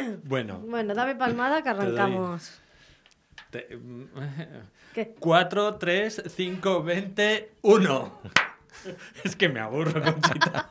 Bueno, dame palmada que arrancamos. ¿Qué? 4, 3, 5, 20, 1. Es que me aburro, Conchita.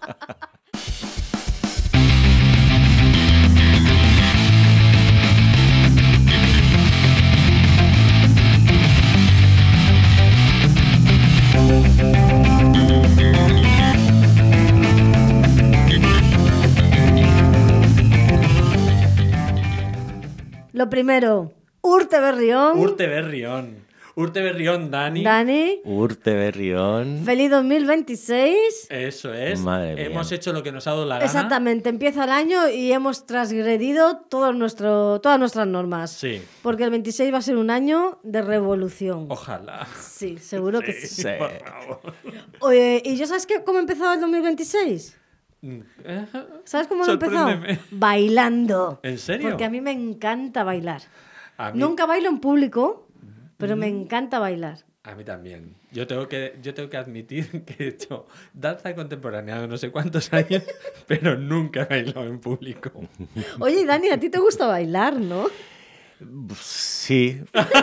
Lo primero, Urte Berrión. Urte Berrión, Dani. Dani. Urte Berrión. Feliz 2026. Eso es. Madre mía. Hemos hecho lo que nos ha dado la gana. Exactamente, empieza el año y hemos transgredido todas nuestras normas. Sí. Porque el 26 va a ser un año de revolución. Ojalá. Sí, seguro que sí. Sí. Por favor. Oye, ¿y yo sabes cómo empezaba el 2026? ¿Sabes cómo lo he empezado? Sorpréndeme. Bailando. ¿En serio? Porque a mí me encanta bailar. A mí, Nunca bailo en público, pero me encanta bailar. a mí también. Yo tengo que admitir que he hecho danza contemporánea de no sé cuántos años, pero nunca he bailado en público. Oye, Dani, a ti te gusta bailar, ¿no? Sí.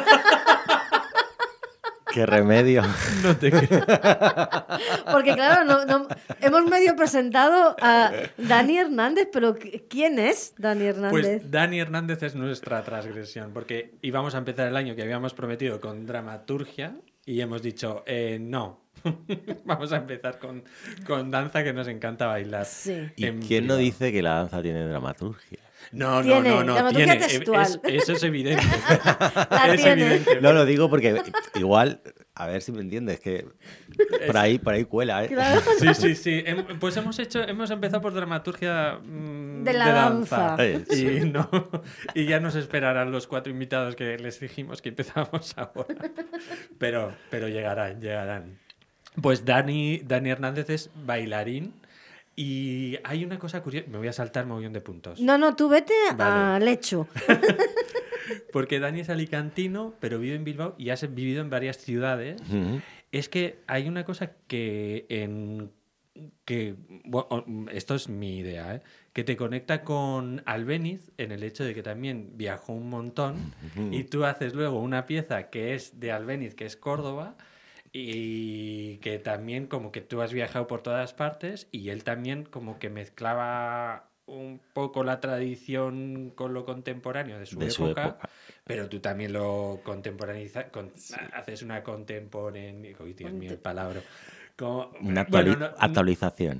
Qué remedio. No te creo. Porque claro, no, hemos medio presentado a Dani Hernández, pero ¿quién es Dani Hernández? Pues Dani Hernández es nuestra transgresión, porque íbamos a empezar el año que habíamos prometido con dramaturgia y hemos dicho, no, vamos a empezar con danza, que nos encanta bailar. Sí. ¿Y En quién no privado. dice que la danza tiene dramaturgia? No, Tiene, no. dramaturgia Tiene. textual. Eso es evidente. La Es tiene. evidente. No lo digo porque igual, a ver si me entiendes, que por ahí cuela, ¿eh? Claro. Sí. Pues hemos empezado por dramaturgia De la danza. Y ya nos esperarán los 4 invitados que les dijimos que empezamos ahora. Pero llegarán. Pues Dani Hernández es bailarín. Y hay una cosa curiosa. Me voy a saltar mogollón de puntos. No, tú vete Vale. al hecho. Porque Dani es alicantino, pero vive en Bilbao y has vivido en varias ciudades. Ujú. Es que hay una cosa bueno, esto es mi idea, que te conecta con Albéniz en el hecho de que también viajó un montón y tú haces luego una pieza que es de Albéniz, que es Córdoba, y que también como que tú has viajado por todas partes y él también como que mezclaba un poco la tradición con lo contemporáneo de su época. Pero tú también lo contemporaneizas, haces una contemporaneidad. Uy, Dios mío, el palabra. Una actualización.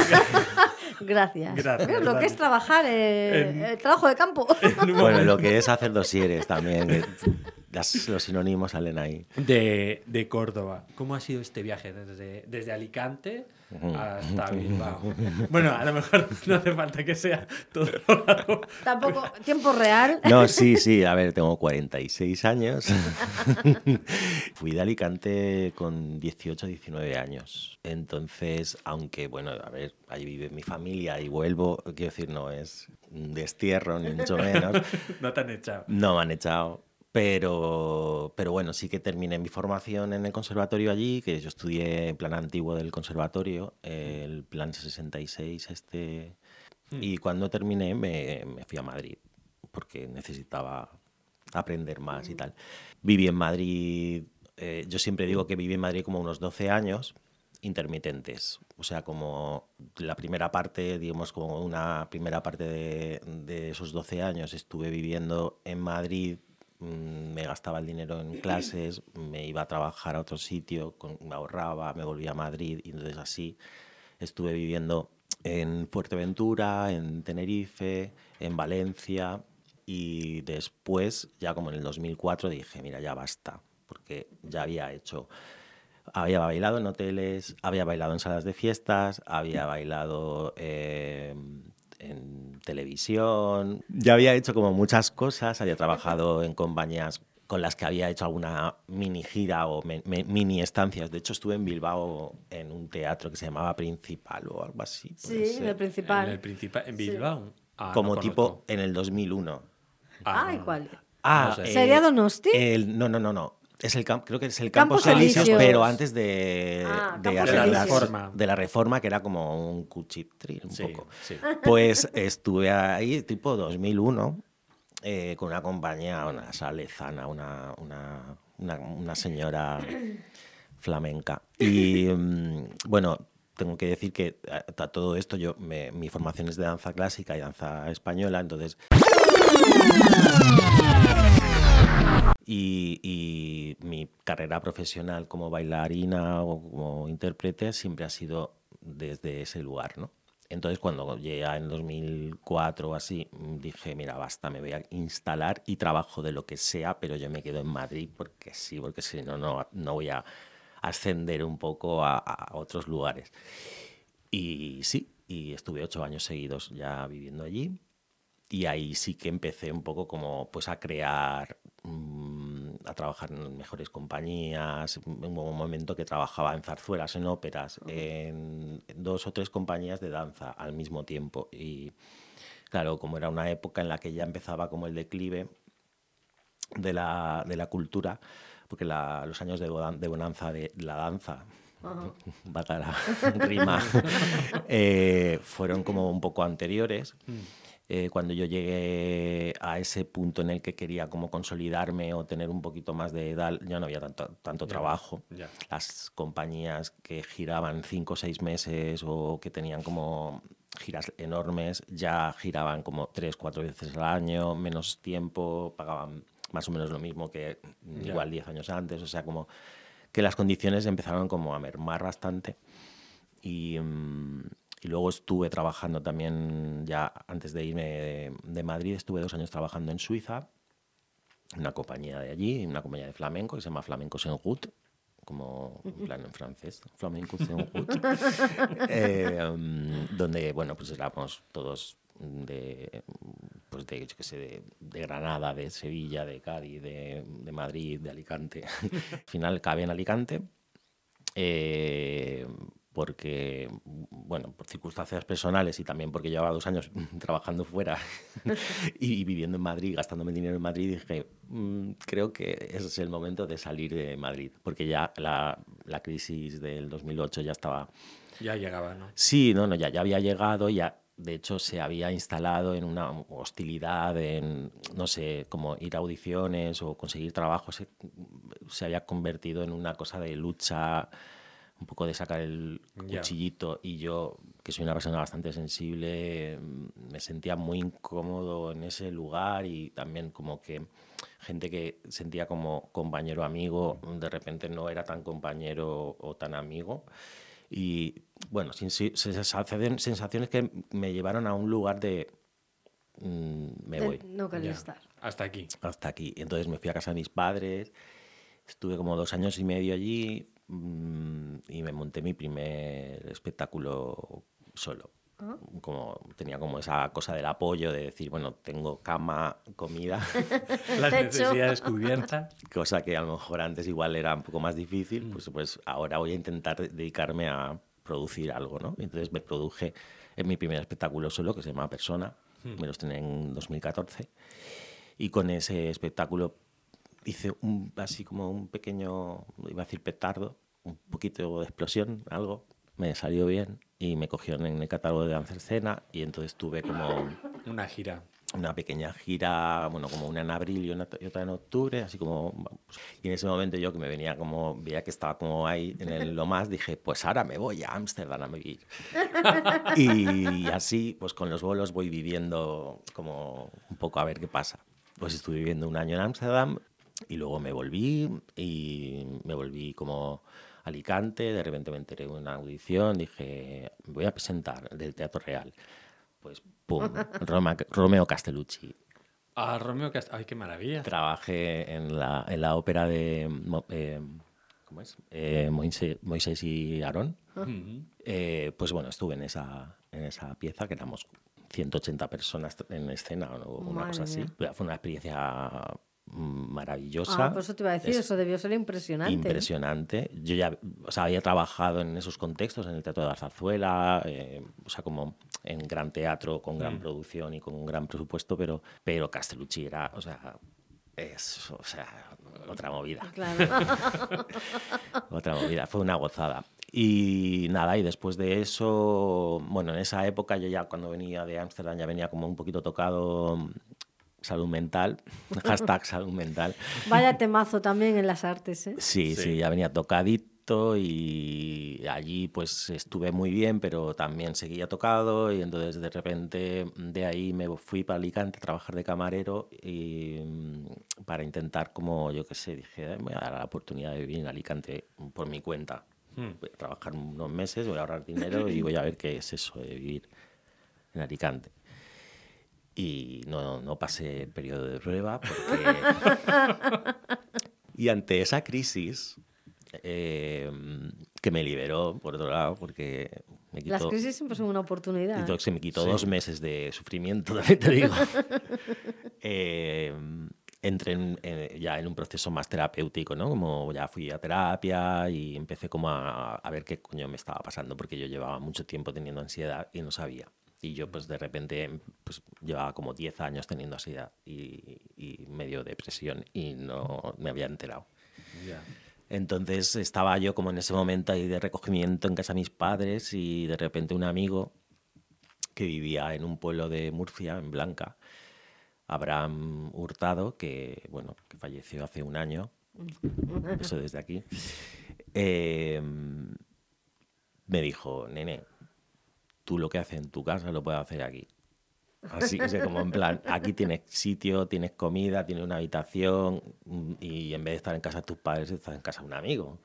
Gracias. Gracias, ¿Ves lo Dani. que es trabajar el trabajo de campo? Bueno, lo que es hacer dosieres también. Que los sinónimos salen ahí. De Córdoba. ¿Cómo ha sido este viaje desde Alicante hasta Bilbao? Bueno, a lo mejor no hace falta que sea todo largo. Tampoco, tiempo real. No, sí. A ver, tengo 46 años. Fui de Alicante con 18, 19 años. Entonces, aunque, bueno, a ver, allí vive mi familia y vuelvo, quiero decir, no es un destierro, ni mucho menos. No te han echado. No me han echado. Pero bueno, sí que terminé mi formación en el conservatorio allí, que yo estudié en plan antiguo del conservatorio, el plan 66 y cuando terminé me fui a Madrid, porque necesitaba aprender más y tal. Viví en Madrid, yo siempre digo que viví en Madrid como unos 12 años, intermitentes, o sea, como la primera parte, digamos, como una primera parte de esos 12 años estuve viviendo en Madrid. Me gastaba el dinero en clases, me iba a trabajar a otro sitio, me ahorraba, me volvía a Madrid y entonces así estuve viviendo en Fuerteventura, en Tenerife, en Valencia y después, ya como en el 2004, dije, mira, ya basta, porque ya había bailado en hoteles, había bailado en salas de fiestas, había bailado en televisión, ya había hecho como muchas cosas, había trabajado en compañías con las que había hecho alguna mini gira o mini estancias. De hecho, estuve en Bilbao en un teatro que se llamaba Principal o algo así. puede Sí, ser. en el principal. En Bilbao. Sí. Como no tipo conozco. en el 2001. Ay, ¿cuál? No sé. ¿Sería Donosti? No. Creo que es el Campos Campos Elíseos, Elíseos. pero antes de Campos la Elíseos. Reforma. de la Reforma, que era como un cuchitril un Sí, poco. sí. Pues estuve ahí tipo 2001 con una compañía, una salezana, una señora flamenca. Y bueno, tengo que decir que a todo esto mi formación es de danza clásica y danza española, entonces... Y mi carrera profesional como bailarina o como intérprete siempre ha sido desde ese lugar, ¿no? Entonces, cuando llegué en 2004 o así, dije, mira, basta, me voy a instalar y trabajo de lo que sea, pero yo me quedo en Madrid porque sí, porque si no, no voy a ascender un poco a otros lugares. Y sí, y estuve 8 años seguidos ya viviendo allí. Y ahí sí que empecé un poco como pues a crear, a trabajar en mejores compañías. Hubo un momento que trabajaba en zarzuelas, en óperas, en 2 o 3 compañías de danza al mismo tiempo. Y claro, como era una época en la que ya empezaba como el declive de la cultura, porque los años de bonanza de la danza, valga la rima, fueron como un poco anteriores. Cuando yo llegué a ese punto en el que quería como consolidarme o tener un poquito más de edad, ya no había tanto trabajo. Ya. Las compañías que giraban 5 o 6 meses o que tenían como giras enormes ya giraban como 3 o 4 veces al año, menos tiempo, pagaban más o menos lo mismo que igual 10 años antes. O sea, como que las condiciones empezaron como a mermar bastante. Y luego estuve trabajando también, ya antes de irme de Madrid, estuve 2 años trabajando en Suiza, en una compañía de allí, una compañía de flamenco que se llama Flamenco Saint-Route, como en plan en francés, Flamenco Saint-Route, donde, bueno, pues éramos todos yo qué sé, de Granada, de Sevilla, de Cádiz, de Madrid, de Alicante. Al final acabé en Alicante. Porque, bueno, por circunstancias personales y también porque llevaba 2 años trabajando fuera y viviendo en Madrid, gastándome dinero en Madrid, dije, creo que ese es el momento de salir de Madrid, porque ya la crisis del 2008 ya estaba... Ya llegaba, ¿no? Sí, ya había llegado, ya de hecho se había instalado en una hostilidad, en, no sé, como ir a audiciones o conseguir trabajo, se había convertido en una cosa de lucha, un poco de sacar el cuchillito. Y yo, que soy una persona bastante sensible, me sentía muy incómodo en ese lugar, y también como que gente que sentía como compañero amigo de repente no era tan compañero o tan amigo. Y bueno, sensaciones que me llevaron a un lugar de me voy. No quería estar. Hasta aquí. Hasta aquí. Entonces me fui a casa de mis padres, estuve como 2 años y medio allí, y me monté mi primer espectáculo solo. Tenía como esa cosa del apoyo de decir, bueno, tengo cama, comida. Las necesidades cubiertas. Cosa que a lo mejor antes igual era un poco más difícil, pues ahora voy a intentar dedicarme a producir algo, ¿no? Entonces me produje en mi primer espectáculo solo, que se llama Persona, me lo estrené en 2014, y con ese espectáculo hice así como un pequeño, iba a decir petardo, un poquito de explosión, algo, me salió bien y me cogieron en el catálogo de danza escena, y entonces tuve como una gira. Una pequeña gira, bueno, como una en abril y otra en octubre, así como... Y en ese momento yo, que me venía como, veía que estaba como ahí en lo más, dije, pues ahora me voy a Ámsterdam a vivir. Y así, pues con los bolos voy viviendo como un poco a ver qué pasa. Pues estuve viviendo 1 año en Ámsterdam y luego me volví como a Alicante. De repente me enteré de una audición, dije, me voy a presentar del Teatro Real. Pues, pum, Romeo Castellucci. Ah, Romeo Castellucci. ¡Ay, qué maravilla! Trabajé en la ópera de ¿cómo es? Moisés y Aarón. Pues bueno, estuve en esa pieza, que éramos 180 personas en escena o una cosa así. Fue una experiencia maravillosa. Por eso te iba a decir, eso debió ser impresionante. Impresionante. Yo ya había trabajado en esos contextos, en el Teatro de la Zarzuela, como en gran teatro, con gran producción y con un gran presupuesto, pero Castellucci era, es, o sea, otra movida. Claro. Otra movida, fue una gozada. Y nada, y después de eso, bueno, en esa época yo ya cuando venía de Ámsterdam ya venía como un poquito tocado salud mental, hashtag salud mental. Vaya temazo también en las artes, ¿eh? Sí, ya venía tocadito y allí pues estuve muy bien, pero también seguía tocado y entonces de repente de ahí me fui para Alicante a trabajar de camarero y para intentar como, yo qué sé, dije, me voy a dar la oportunidad de vivir en Alicante por mi cuenta. Voy a trabajar unos meses, voy a ahorrar dinero y voy a ver qué es eso de vivir en Alicante. Y no pasé el periodo de prueba porque... Y ante esa crisis, que me liberó, por otro lado, porque me quitó... Las crisis siempre son una oportunidad. Entonces se me quitó 2 meses de sufrimiento, también te digo. Entré ya en un proceso más terapéutico, ¿no? Como ya fui a terapia y empecé como a ver qué coño me estaba pasando, porque yo llevaba mucho tiempo teniendo ansiedad y no sabía. Y yo pues de repente pues llevaba como 10 años teniendo ansiedad y medio depresión y no me había enterado. Yeah. Entonces estaba yo como en ese momento ahí de recogimiento en casa de mis padres y de repente un amigo que vivía en un pueblo de Murcia, en Blanca, Abraham Hurtado, que bueno, que falleció hace un año, eso desde aquí, me dijo, nene, tú lo que haces en tu casa lo puedes hacer aquí. Así, o sea, como en plan, aquí tienes sitio, tienes comida, tienes una habitación y en vez de estar en casa de tus padres, estás en casa de un amigo.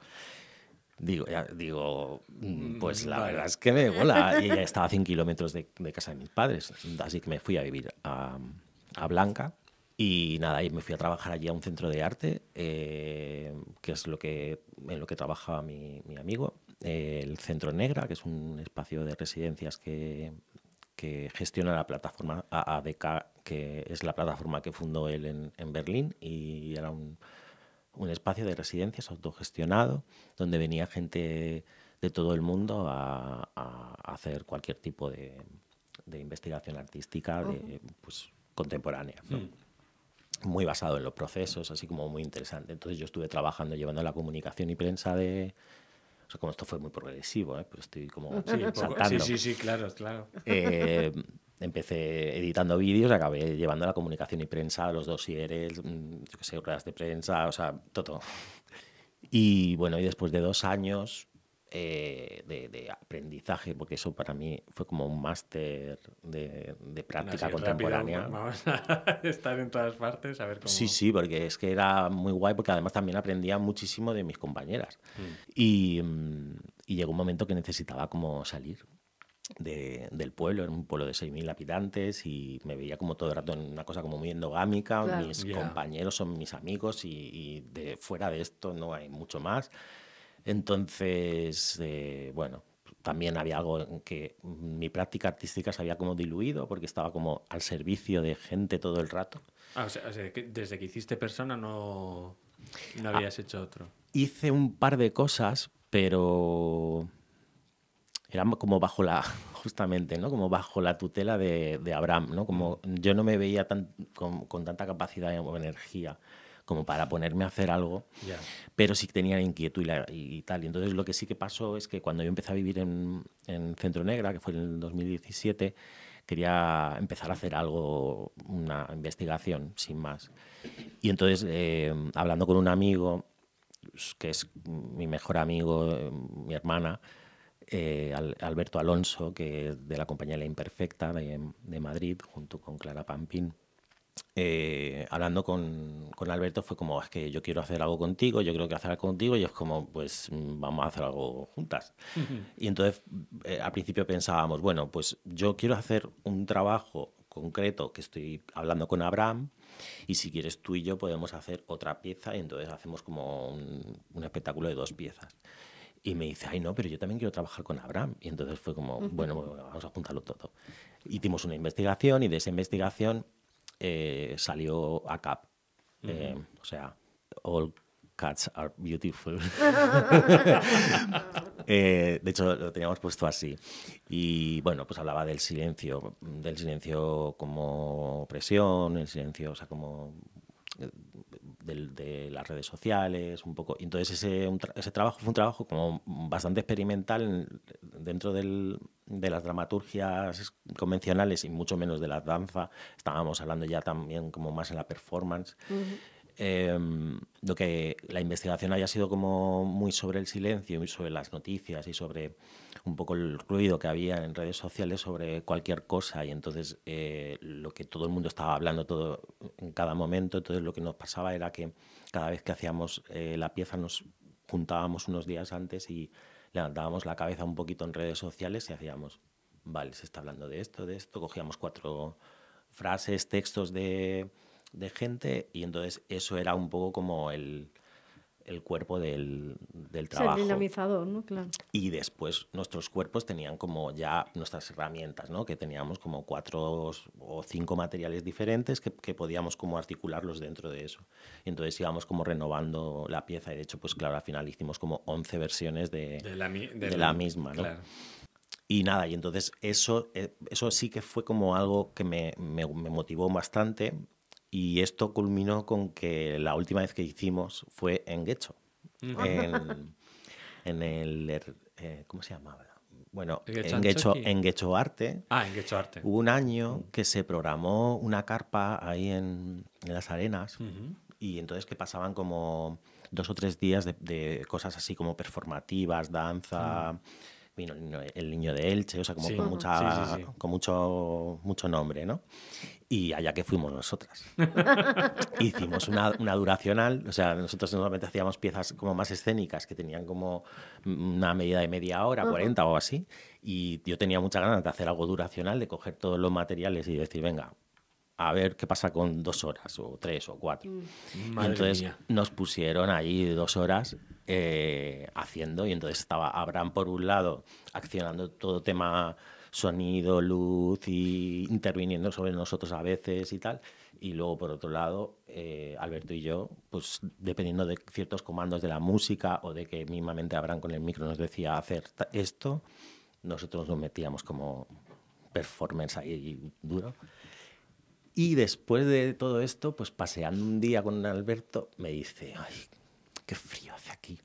Digo, pues la verdad es que me mola. Y ella estaba a 100 kilómetros de casa de mis padres, así que me fui a vivir a Blanca. Y nada, y me fui a trabajar allí a un centro de arte, que es en lo que trabajaba mi amigo, el Centro Negra, que es un espacio de residencias que gestiona la plataforma AADK, que es la plataforma que fundó él en Berlín, y era un espacio de residencias autogestionado, donde venía gente de todo el mundo a hacer cualquier tipo de investigación artística pues, contemporánea, ¿no? Muy basado en los procesos, así como muy interesante. Entonces yo estuve trabajando, llevando la comunicación y prensa de... O sea, como esto fue muy progresivo, pero estoy como saltando. Sí, claro. Empecé editando vídeos, acabé llevando la comunicación y prensa, los dosieres, yo qué sé, ruedas de prensa, o sea, todo. Y bueno, y después de 2 años de aprendizaje, porque eso para mí fue como un máster de práctica contemporánea. Rápido, vamos a estar en todas partes, a ver cómo... Sí, porque es que era muy guay, porque además también aprendía muchísimo de mis compañeras. Y llegó un momento que necesitaba como salir del pueblo, era un pueblo de 6.000 habitantes y me veía como todo el rato en una cosa como muy endogámica, claro. Mis compañeros son mis amigos y de fuera de esto no hay mucho más. Entonces, bueno, también había algo en que mi práctica artística se había como diluido porque estaba como al servicio de gente todo el rato. O sea que desde que hiciste persona no habías hecho otro. Hice un par de cosas, pero eran como justamente, ¿no? Como bajo la tutela de Abraham, ¿no? Como yo no me veía con tanta capacidad o energía como para ponerme a hacer algo, pero sí que tenía inquietud y tal. Y entonces lo que sí que pasó es que cuando yo empecé a vivir en Centro Negra, que fue en el 2017, quería empezar a hacer algo, una investigación, sin más. Y entonces, hablando con un amigo, que es mi mejor amigo, mi hermana, Alberto Alonso, que es de la compañía La Imperfecta de Madrid, junto con Clara Pampín, hablando con Alberto fue como, es que yo quiero hacer algo contigo, yo quiero hacer algo contigo, y es como, pues vamos a hacer algo juntas. Y entonces al principio pensábamos, bueno, pues yo quiero hacer un trabajo concreto que estoy hablando con Abraham, y si quieres tú y yo podemos hacer otra pieza, y entonces hacemos como un espectáculo de 2 piezas. Y me dice, ay no, pero yo también quiero trabajar con Abraham. Y entonces fue como, bueno, vamos a juntarlo todo. Hicimos una investigación y de esa investigación salió ACAP. O sea, All Cats Are Beautiful. De hecho, lo teníamos puesto así. Y bueno, pues hablaba del silencio como opresión, el silencio, o sea, como de las redes sociales, un poco. Y entonces ese trabajo fue un trabajo como bastante experimental dentro de las dramaturgias convencionales y mucho menos de la danza. Estábamos hablando ya también como más en la performance. Lo que la investigación haya sido como muy sobre el silencio y sobre las noticias y sobre un poco el ruido que había en redes sociales sobre cualquier cosa, y entonces lo que todo el mundo estaba hablando todo en cada momento. Entonces lo que nos pasaba era que cada vez que hacíamos la pieza nos juntábamos unos días antes y levantábamos la cabeza un poquito en redes sociales y hacíamos, vale, se está hablando de esto, cogíamos 4 frases, textos de gente, y entonces eso era un poco como el cuerpo del trabajo. Es el dinamizador, ¿no? Claro. Y después nuestros cuerpos tenían como ya nuestras herramientas, ¿no? Que teníamos como 4 o 5 materiales diferentes que podíamos como articularlos dentro de eso. Y entonces íbamos como renovando la pieza, y de hecho, pues claro, al final hicimos como 11 versiones de la misma, ¿no? Claro. Y nada, y entonces eso sí que fue como algo que me motivó bastante. Y esto culminó con que la última vez que hicimos fue en Getxo, en el... ¿cómo se llamaba? Bueno, en Getxo Arte. En Getxo Arte. Hubo un año que se programó una carpa ahí en las arenas, y entonces que pasaban como 2 o 3 días de cosas así como performativas, danza... Vino el niño de Elche, o sea, como con mucho nombre, ¿no? Y allá que fuimos nosotras. Hicimos una duracional, o sea, nosotros normalmente hacíamos piezas como más escénicas que tenían como una medida de media hora, 40 o así, y yo tenía muchas ganas de hacer algo duracional, de coger todos los materiales y decir, venga, a ver qué pasa con 2 horas o 3 o 4. Y entonces nos pusieron ahí 2 horas haciendo, y entonces estaba Abraham por un lado accionando todo tema sonido, luz, y interviniendo sobre nosotros a veces y tal, y luego por otro lado Alberto y yo, pues dependiendo de ciertos comandos de la música o de que mismamente Abraham con el micro nos decía hacer esto, nosotros nos metíamos como performance ahí duro. Y después de todo esto, pues paseando un día con Alberto, me dice, ay, qué frío hace aquí.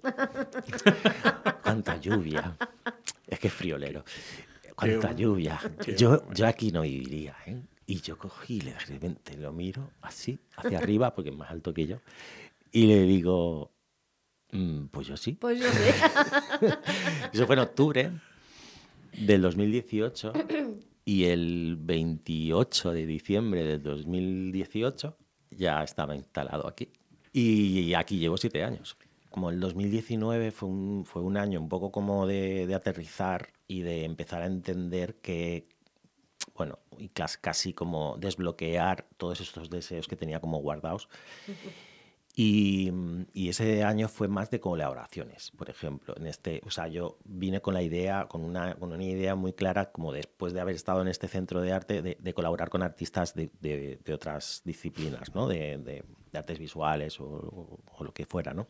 Cuánta lluvia. Es que es friolero. Cuánta lluvia. Yo aquí no viviría, ¿eh? Y yo cogí y de repente lo miro así, hacia arriba, porque es más alto que yo, y le digo, pues yo sí. Pues yo sí. Eso fue en octubre del 2018. Y el 28 de diciembre del 2018 ya estaba instalado aquí. Y aquí llevo 7 años. Como el 2019 fue un año un poco como de aterrizar y de empezar a entender que, bueno, y casi como desbloquear todos estos deseos que tenía como guardados. Y ese año fue más de colaboraciones, por ejemplo. O sea, yo vine con la idea, con una idea muy clara, como después de haber estado en este centro de arte, de colaborar con artistas de otras disciplinas, ¿no? De artes visuales o lo que fuera, ¿no?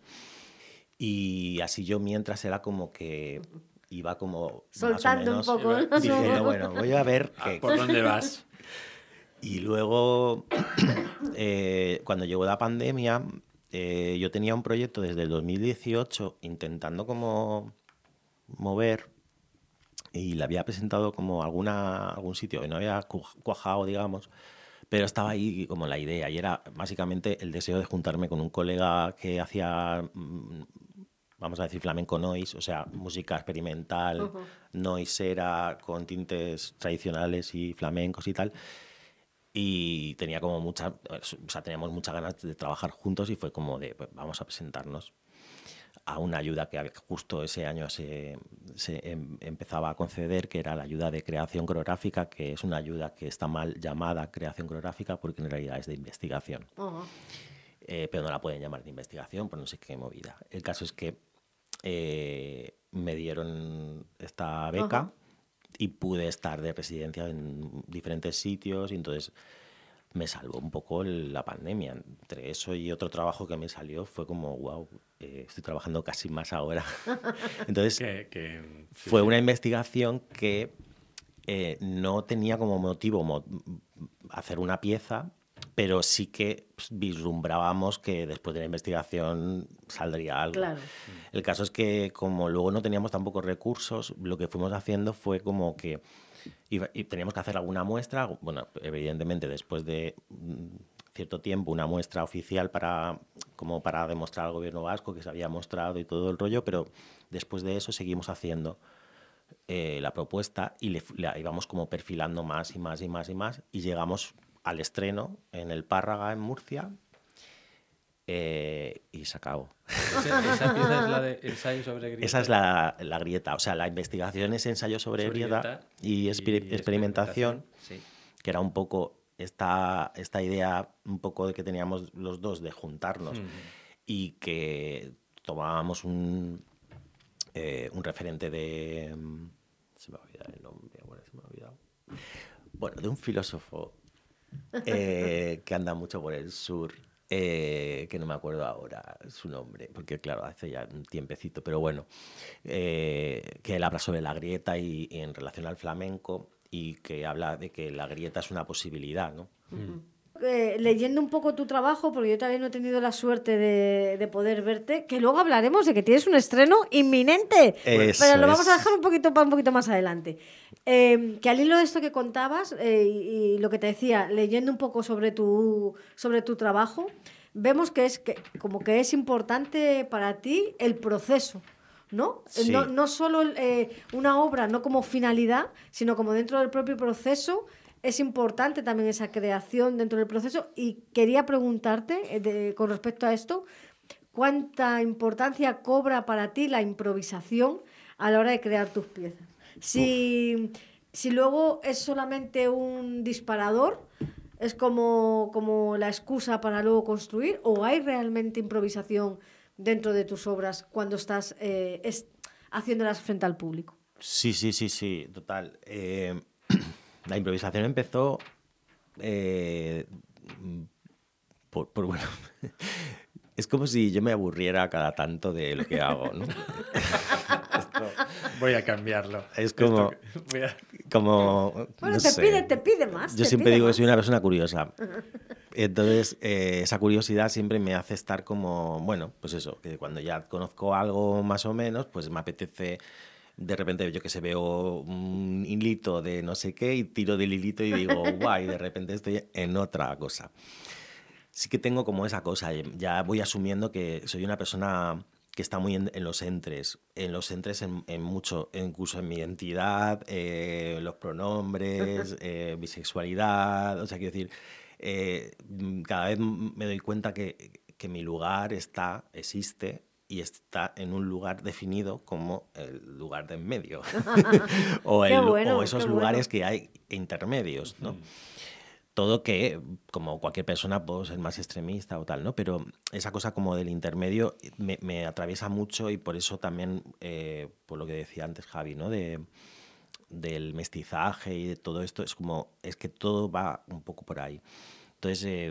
Y así yo mientras era como que iba como soltando más o menos, un poco. Diciendo, bueno, voy a ver por dónde vas. Y luego, cuando llegó la pandemia, yo tenía un proyecto desde el 2018 intentando como mover, y le había presentado como algún sitio y no había cuajado, digamos, pero estaba ahí como la idea, y era básicamente el deseo de juntarme con un colega que hacía, vamos a decir, flamenco noise, o sea, música experimental, noisera, con tintes tradicionales y flamencos y tal. Y tenía como teníamos muchas ganas de trabajar juntos, y fue como de, pues, vamos a presentarnos a una ayuda que justo ese año se empezaba a conceder, que era la ayuda de creación coreográfica, que es una ayuda que está mal llamada creación coreográfica porque en realidad es de investigación. Pero no la pueden llamar de investigación por no sé qué movida. El caso es que me dieron esta beca y pude estar de residencia en diferentes sitios, y entonces me salvó un poco la pandemia. Entre eso y otro trabajo que me salió fue como, wow, estoy trabajando casi más ahora. Entonces fue una investigación que no tenía como motivo hacer una pieza, pero sí que vislumbrábamos que después de la investigación saldría algo. Claro. El caso es que como luego no teníamos tampoco recursos, lo que fuimos haciendo fue como que y teníamos que hacer alguna muestra, bueno, evidentemente después de cierto tiempo, una muestra oficial como para demostrar al gobierno vasco que se había mostrado y todo el rollo, pero después de eso seguimos haciendo la propuesta y la íbamos como perfilando más y más y más y más y llegamos al estreno en el Párraga en Murcia y se acabó. Esa pieza es la de ensayo sobre grieta. Esa es la grieta, o sea, la investigación es ensayo sobre grieta y experimentación, sí. Que era un poco esta idea un poco de que teníamos los dos de juntarnos y que tomábamos un referente de... se me ha olvidado el nombre, ahora se me ha olvidado. Bueno, de un filósofo que anda mucho por el sur, que no me acuerdo ahora su nombre, porque claro, hace ya un tiempecito, pero bueno, que él habla sobre la grieta y en relación al flamenco y que habla de que la grieta es una posibilidad, ¿no? Leyendo un poco tu trabajo, porque yo también no he tenido la suerte de poder verte, que luego hablaremos de que tienes un estreno inminente, pero lo vamos a dejar un poquito más adelante. Que al hilo de esto que contabas y lo que te decía, leyendo un poco sobre tu trabajo, vemos que es importante para ti el proceso, ¿no? Sí. No solo una obra, no como finalidad, sino como dentro del propio proceso. Es importante también esa creación dentro del proceso y quería preguntarte con respecto a esto, ¿cuánta importancia cobra para ti la improvisación a la hora de crear tus piezas? Si luego es solamente un disparador, es como la excusa para luego construir, ¿o hay realmente improvisación dentro de tus obras cuando estás haciéndolas frente al público? Sí, total. La improvisación empezó bueno, es como si yo me aburriera cada tanto de lo que hago, ¿no? Voy a cambiarlo. Es como... Bueno, no te pide más. Yo siempre digo que soy una persona curiosa. Entonces, esa curiosidad siempre me hace estar como, bueno, pues eso, que cuando ya conozco algo más o menos, pues me apetece... De repente yo que sé, veo un hilito de no sé qué y tiro del hilito y digo, guay, de repente estoy en otra cosa. Sí que tengo como esa cosa, ya voy asumiendo que soy una persona que está muy en los entres en mucho, incluso en mi identidad, los pronombres, mi sexualidad, o sea, quiero decir, cada vez me doy cuenta que mi lugar existe y está en un lugar definido como el lugar de en medio o esos lugares que hay intermedios, ¿no? Todo que, como cualquier persona, puedo ser más extremista o tal, ¿no? Pero esa cosa como del intermedio me atraviesa mucho y por eso también, por lo que decía antes Javi, ¿no? Del mestizaje y de todo esto, es que todo va un poco por ahí. Entonces,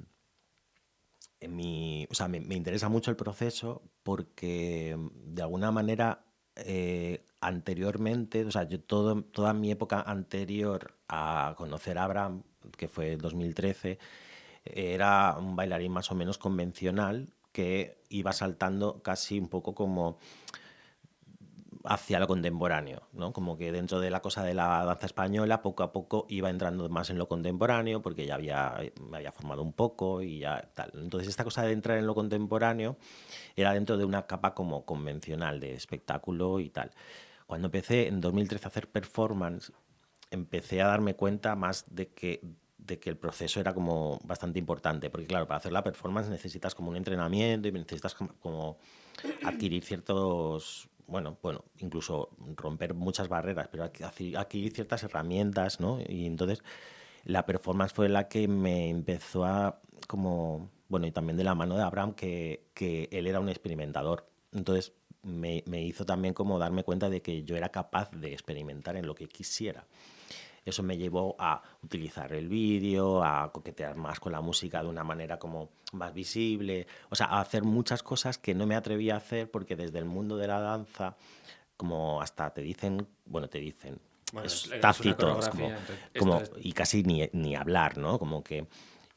me interesa mucho el proceso porque de alguna manera anteriormente, o sea, yo toda mi época anterior a conocer a Abraham, que fue el 2013, era un bailarín más o menos convencional que iba saltando casi un poco como hacia lo contemporáneo, ¿no? Como que dentro de la cosa de la danza española, poco a poco iba entrando más en lo contemporáneo, porque ya me había formado un poco y ya tal. Entonces, esta cosa de entrar en lo contemporáneo era dentro de una capa como convencional de espectáculo y tal. Cuando empecé en 2013 a hacer performance, empecé a darme cuenta más de que el proceso era como bastante importante, porque claro, para hacer la performance necesitas como un entrenamiento y necesitas como adquirir ciertos... Bueno, incluso romper muchas barreras, pero adquirir ciertas herramientas, ¿no? Y entonces la performance fue la que me empezó a como... Bueno, y también de la mano de Abraham, que él era un experimentador. Entonces me hizo también como darme cuenta de que yo era capaz de experimentar en lo que quisiera. Eso me llevó a utilizar el vídeo, a coquetear más con la música de una manera como más visible, o sea, a hacer muchas cosas que no me atrevía a hacer porque desde el mundo de la danza, como hasta te dicen, es tácito, y casi ni hablar, ¿no? Como que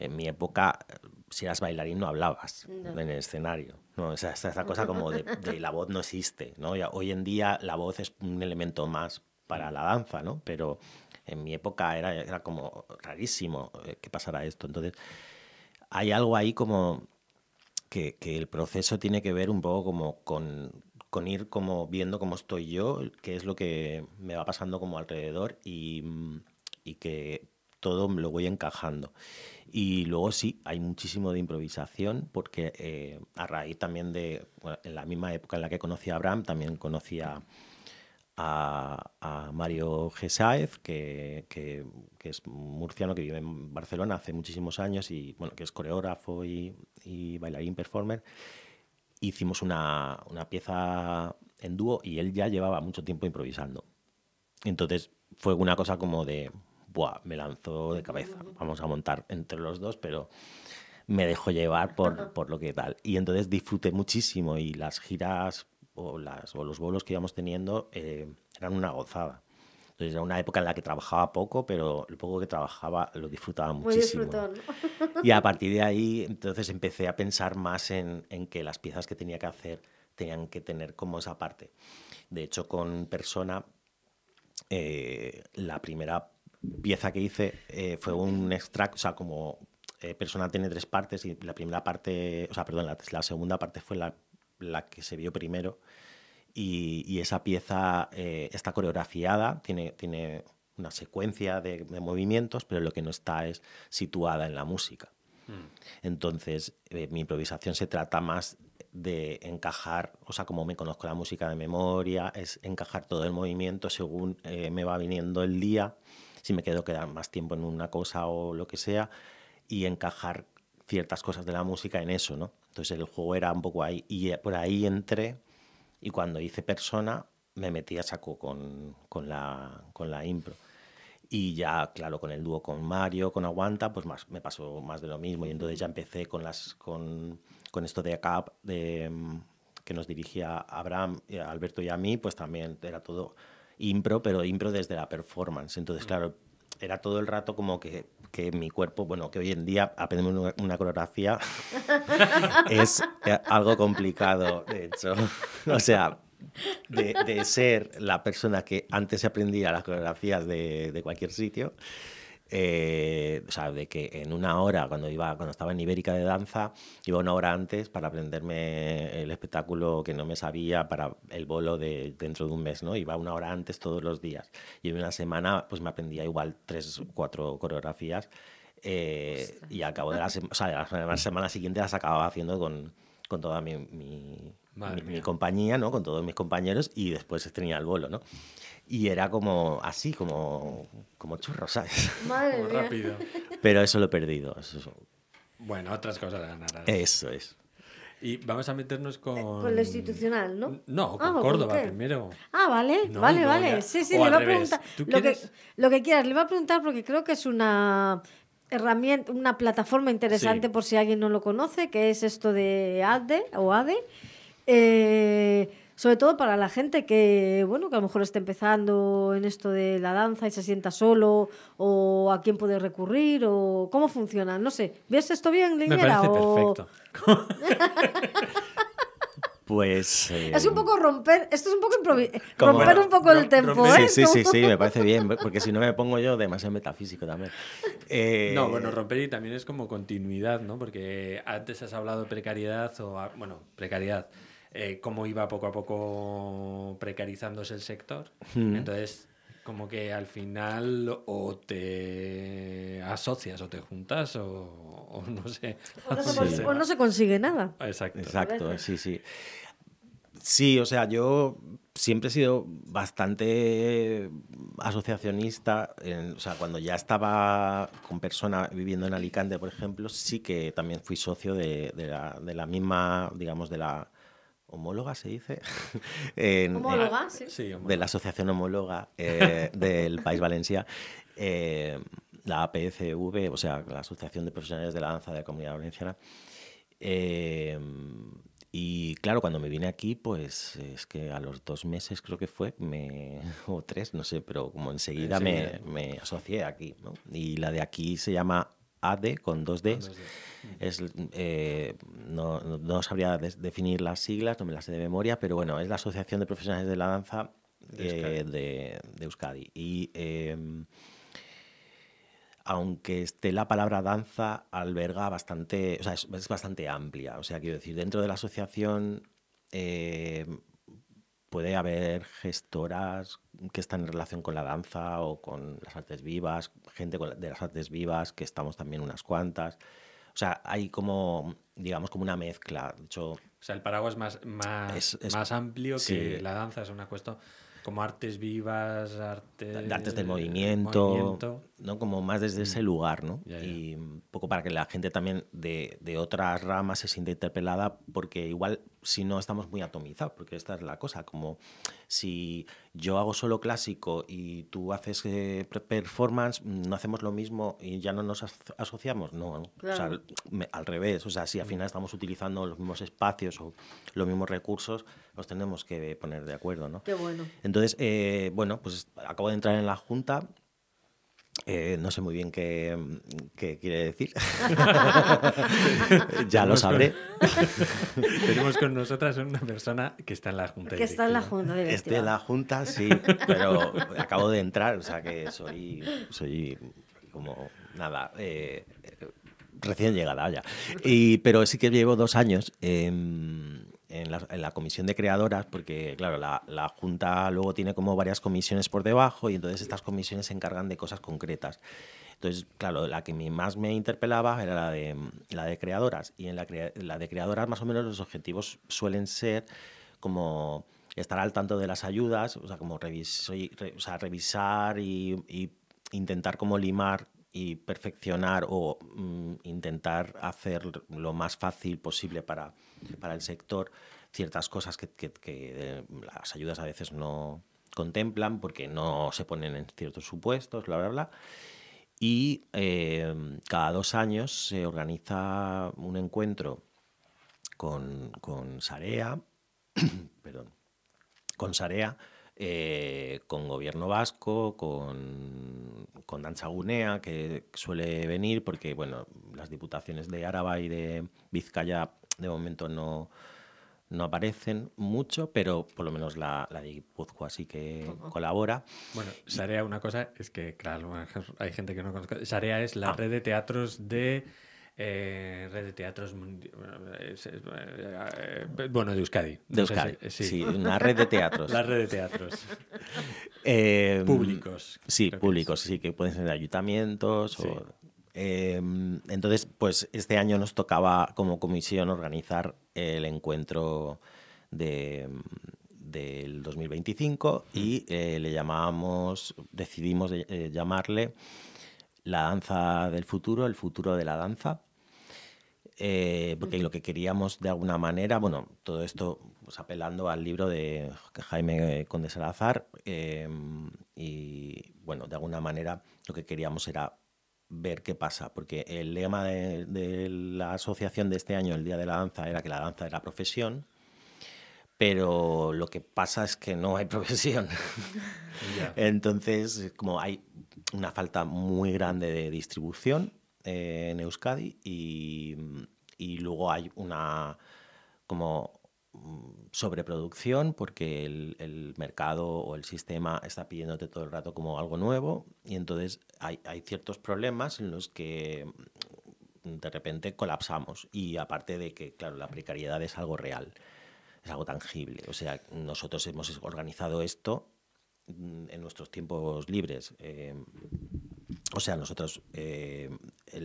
En mi época, si eras bailarín no hablabas No. en el escenario, ¿no? O sea, esta cosa como de la voz no existe, ¿no? Hoy en día la voz es un elemento más para la danza, ¿no? Pero en mi época era como rarísimo que pasara esto. Entonces, hay algo ahí como que el proceso tiene que ver un poco como con ir como viendo cómo estoy yo, qué es lo que me va pasando como alrededor y que todo lo voy encajando. Y luego sí, hay muchísimo de improvisación porque a raíz también de, bueno, en la misma época en la que conocí a Abraham, también conocí a Mario G. Sáez, que es murciano, que vive en Barcelona hace muchísimos años y bueno, que es coreógrafo y bailarín performer. Hicimos una pieza en dúo y él ya llevaba mucho tiempo improvisando. Entonces fue una cosa como de, ¡buah! Me lanzó de cabeza. Vamos a montar entre los dos, pero me dejó llevar por lo que tal. Y entonces disfruté muchísimo y las giras o los bolos que íbamos teniendo eran una gozada. Entonces era una época en la que trabajaba poco, pero lo poco que trabajaba lo disfrutaba Muy muchísimo. disfrutón. Y a partir de ahí, entonces empecé a pensar más en que las piezas que tenía que hacer tenían que tener como esa parte. De hecho, con Persona, la primera pieza que hice fue un extracto, o sea, como Persona tiene 3 partes y la primera parte, o sea, perdón, la segunda parte fue la que se vio primero y esa pieza está coreografiada, tiene una secuencia de movimientos, pero lo que no está es situada en la música. Entonces, mi improvisación se trata más de encajar, o sea, como me conozco la música de memoria, es encajar todo el movimiento según me va viniendo el día, si me quedar más tiempo en una cosa o lo que sea, y encajar ciertas cosas de la música en eso, ¿no? Entonces el juego era un poco ahí, y por ahí entré, y cuando hice Persona me metí a saco con la impro. Y ya, claro, con el dúo con Mario, con Aguanta, pues me pasó más de lo mismo. Y entonces ya empecé con esto de ACAP, que nos dirigía Abraham, Alberto y a mí, pues también era todo impro, pero impro desde la performance. Entonces, claro, era todo el rato como que mi cuerpo, bueno, que hoy en día aprender una coreografía es algo complicado, de hecho. O sea, de ser la persona que antes se aprendía las coreografías de cualquier sitio, o sea, de que en una hora, cuando estaba en Ibérica de danza, iba una hora antes para aprenderme el espectáculo que no me sabía para el bolo de dentro de un mes, ¿no? Iba una hora antes todos los días. Y en una semana pues me aprendía igual 3 o 4 coreografías y al cabo de la semana siguiente las acababa haciendo con toda mi compañía, ¿no? Con todos mis compañeros y después tenía el bolo, ¿no? Y era como así, como churro, ¿sabes? Madre Como mía. rápido. Pero eso lo he perdido. Bueno, otras cosas ganarán. Eso es. Y vamos a meternos con... Con lo institucional, ¿no? No, con ¿con Córdoba qué? primero. Ah, vale, No, vale, no, vale. ya. Sí, sí, O le al iba a revés. preguntar ¿Tú lo quieres? lo que quieras. Le iba a preguntar porque creo que es una herramienta, una plataforma interesante Sí. por si alguien no lo conoce, que es esto de ADE o ADE. Sobre todo para la gente que, bueno, que a lo mejor está empezando en esto de la danza y se sienta solo, o a quién puede recurrir, o cómo funciona. No sé, ¿ves esto bien, Me Liñera? parece o... perfecto. Pues... Es un poco romper, esto es un poco Como- romper un poco el tempo, romper- ¿eh? Sí, me parece bien, porque si no me pongo yo demasiado metafísico también. No, bueno, romper y también es como continuidad, ¿no? Porque antes has hablado de precariedad precariedad. Cómo iba poco a poco precarizándose el sector. Entonces, como que al final o te asocias o te juntas o no sé. O no, Sí. o no se consigue nada. Exacto. Exacto, sí. Sí, o sea, yo siempre he sido bastante asociacionista. O sea, cuando ya estaba con Persona viviendo en Alicante, por ejemplo, sí que también fui socio de la misma, digamos, de la homóloga, se dice. Homóloga, sí. Sí, homóloga. De la asociación homóloga del País Valencià, la APCV, o sea, la Asociación de Profesionales de la Danza de la Comunidad Valenciana. Y claro, cuando me vine aquí, pues es que a los 2 meses creo que fue, o 3, no sé, pero como enseguida me asocié aquí, ¿no? Y la de aquí se llama AD con 2 Con Ds. 2D. No sabría definir las siglas, no me las sé de memoria, pero bueno, es la Asociación de Profesionales de la Danza de Euskadi. Y aunque esté la palabra danza, alberga bastante, o sea, es bastante amplia. O sea, quiero decir, dentro de la asociación puede haber gestoras que están en relación con la danza o con las artes vivas, gente de las artes vivas, que estamos también unas cuantas. O sea, hay como, digamos, como una mezcla. De hecho, O sea, el paraguas más amplio sí, que la danza, es una cuestión como artes vivas, de artes del movimiento. ¿no? Como más desde ese lugar, ¿no? Ya, ya. Y un poco para que la gente también de otras ramas se sienta interpelada, porque igual si no estamos muy atomizados, porque esta es la cosa, como si yo hago solo clásico y tú haces performance, no hacemos lo mismo y ya no nos asociamos, no. Claro. O sea, al revés, o sea, si al final estamos utilizando los mismos espacios o los mismos recursos, nos tenemos que poner de acuerdo, ¿no? Qué bueno. Entonces, bueno, pues acabo de entrar en la Junta. No sé muy bien qué quiere decir. Ya lo sabré. Tenemos con nosotras una persona que está en la Junta. Que está en la Junta Directiva. Esté en la Junta, sí, pero acabo de entrar, o sea que soy como nada, recién llegada ya. Pero sí que llevo 2 años en la comisión de creadoras, porque claro, la Junta luego tiene como varias comisiones por debajo y entonces estas comisiones se encargan de cosas concretas. Entonces, claro, la que más me interpelaba era la de creadoras, y en la de creadoras más o menos los objetivos suelen ser como estar al tanto de las ayudas, o sea, como revisar y intentar como limar y perfeccionar o intentar hacer lo más fácil posible para el sector ciertas cosas que las ayudas a veces no contemplan porque no se ponen en ciertos supuestos, bla, bla, bla. Y cada 2 años se organiza un encuentro con Sarea, perdón, con Sarea, con Gobierno Vasco, con Danza Gunea, que suele venir porque bueno, las diputaciones de Araba y de Vizcaya de momento no aparecen mucho, pero por lo menos la de Guipúzcoa sí que colabora. Bueno, Sarea, una cosa es que, claro, hay gente que no conozca. Sarea es la red de teatros de... red de teatros bueno, de Euskadi. De Euskadi, sí, una red de teatros. La red de teatros. Públicos. Sí, públicos, sí, que pueden ser de ayuntamientos. Sí. Entonces, pues este año nos tocaba como comisión organizar el encuentro del 2025 y decidimos llamarle La danza del futuro, el futuro de la danza. Porque lo que queríamos de alguna manera, bueno, todo esto pues, apelando al libro de Jaime Conde Salazar, y bueno, de alguna manera lo que queríamos era ver qué pasa, porque el lema de la asociación de este año, el Día de la Danza, era que la danza era profesión, pero lo que pasa es que no hay profesión. Yeah. Entonces, como hay una falta muy grande de distribución en Euskadi y luego hay una como sobreproducción porque el mercado o el sistema está pidiéndote todo el rato como algo nuevo y entonces hay ciertos problemas en los que de repente colapsamos y aparte de que, claro, la precariedad es algo real, es algo tangible. O sea, nosotros hemos organizado esto en nuestros tiempos libres. O sea, nosotros, el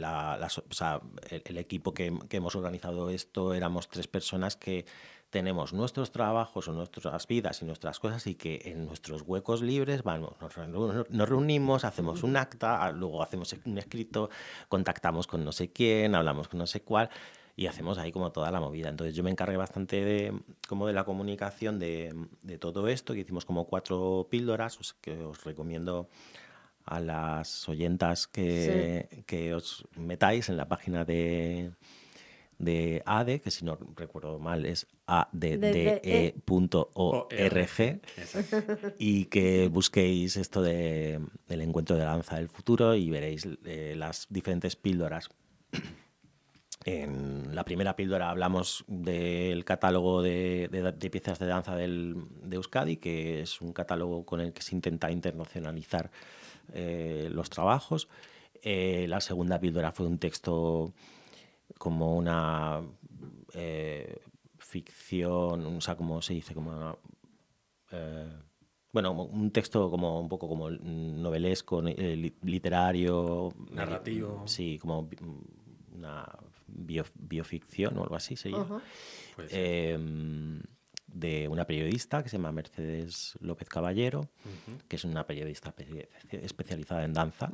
equipo que hemos organizado esto éramos 3 personas que tenemos nuestros trabajos o nuestras vidas y nuestras cosas y que en nuestros huecos libres nos reunimos, hacemos un acta, luego hacemos un escrito, contactamos con no sé quién, hablamos con no sé cuál y hacemos ahí como toda la movida. Entonces yo me encargué bastante de la comunicación de todo esto, que hicimos como 4 píldoras que os recomiendo a las oyentas que os metáis en la página de de ADE, que si no recuerdo mal es adde.org, y que busquéis esto del encuentro de la danza del futuro y veréis las diferentes píldoras. En la primera píldora hablamos del catálogo de piezas de danza de Euskadi, que es un catálogo con el que se intenta internacionalizar los trabajos. La segunda píldora fue un texto como una ficción, o sea, ¿cómo se dice? Como una, bueno, un texto como un poco como novelesco, literario, narrativo. Sí, como una bioficción o algo así sería. Pues, de una periodista que se llama Mercedes López Caballero, que es una periodista especializada en danza.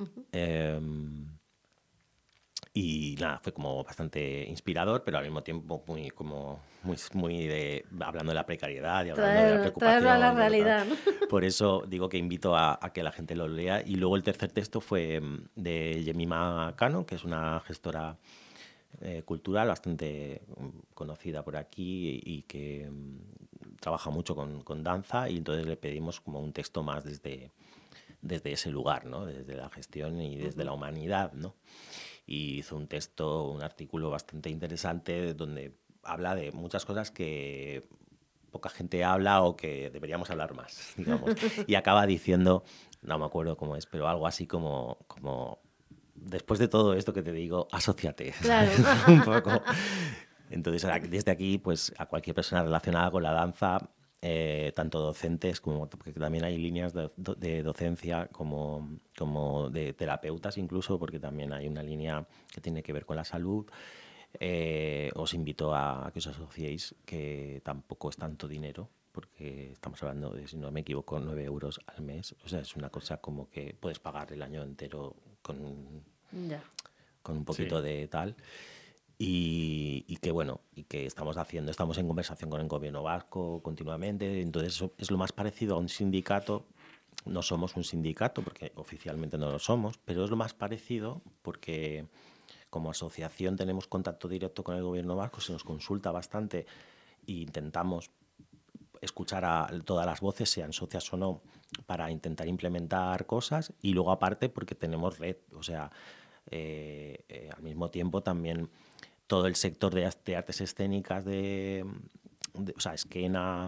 Y nada, fue como bastante inspirador, pero al mismo tiempo muy hablando de la precariedad y hablando de la preocupación. Traerlo a la realidad, ¿no? Por eso digo que invito a que la gente lo lea. Y luego el tercer texto fue de Jemima Cano, que es una gestora cultural bastante conocida por aquí y que trabaja mucho con danza, y entonces le pedimos como un texto más desde ese lugar, ¿no? Desde la gestión y desde la humanidad, ¿no? Y hizo un artículo bastante interesante donde habla de muchas cosas que poca gente habla o que deberíamos hablar más, digamos. Y acaba diciendo, no me acuerdo cómo es, pero algo así como después de todo esto que te digo, asóciate. Claro. Un poco. Entonces, desde aquí, pues a cualquier persona relacionada con la danza, tanto docentes como, porque también hay líneas de docencia como de terapeutas incluso, porque también hay una línea que tiene que ver con la salud. Os invito a que os asociéis, que tampoco es tanto dinero, porque estamos hablando de, si no me equivoco, 9 euros al mes. O sea, es una cosa como que puedes pagar el año entero con un poquito de tal. Y que bueno, y que estamos en conversación con el gobierno vasco continuamente. Entonces eso es lo más parecido a un sindicato. No somos un sindicato porque oficialmente no lo somos, pero es lo más parecido porque como asociación tenemos contacto directo con el gobierno vasco, se nos consulta bastante e intentamos escuchar a todas las voces, sean socias o no, para intentar implementar cosas. Y luego aparte porque tenemos red, o sea, al mismo tiempo también todo el sector de artes escénicas o sea, Esquena,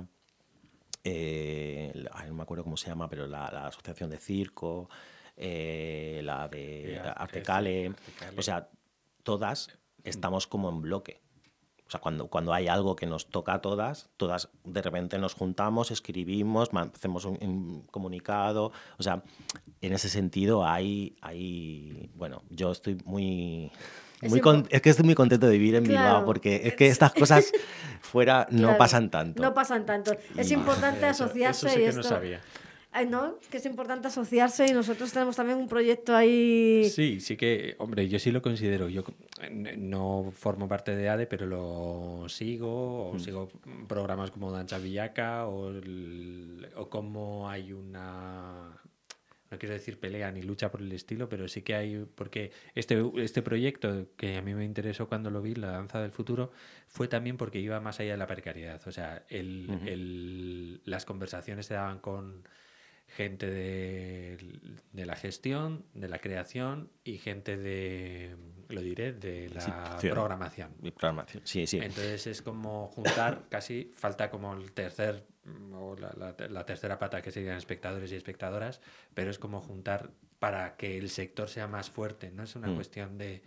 no me acuerdo cómo se llama, pero la asociación de circo, la de Artecale, o sea, todas estamos como en bloque. O sea, cuando hay algo que nos toca a todas de repente nos juntamos, escribimos, hacemos un comunicado. O sea, en ese sentido bueno, yo estoy es que estoy muy contento de vivir en Bilbao, porque es que estas cosas fuera no pasan tanto. No pasan tanto. Es importante asociarse. Eso sí que esto... no sabía. ¿No? Que es importante asociarse, y nosotros tenemos también un proyecto ahí. Sí que, hombre, yo sí lo considero. Yo no formo parte de ADE, pero lo sigo, o sigo programas como Danza Villaca, o como hay una... No quiero decir pelea ni lucha por el estilo, pero sí que hay, porque este proyecto que a mí me interesó cuando lo vi, la danza del futuro, fue también porque iba más allá de la precariedad. O sea, las conversaciones se daban con gente de la gestión, de la creación y gente de la programación. Sí. Entonces es como juntar, casi falta como el tercer o la tercera pata, que serían espectadores y espectadoras, pero es como juntar para que el sector sea más fuerte. No es una cuestión de...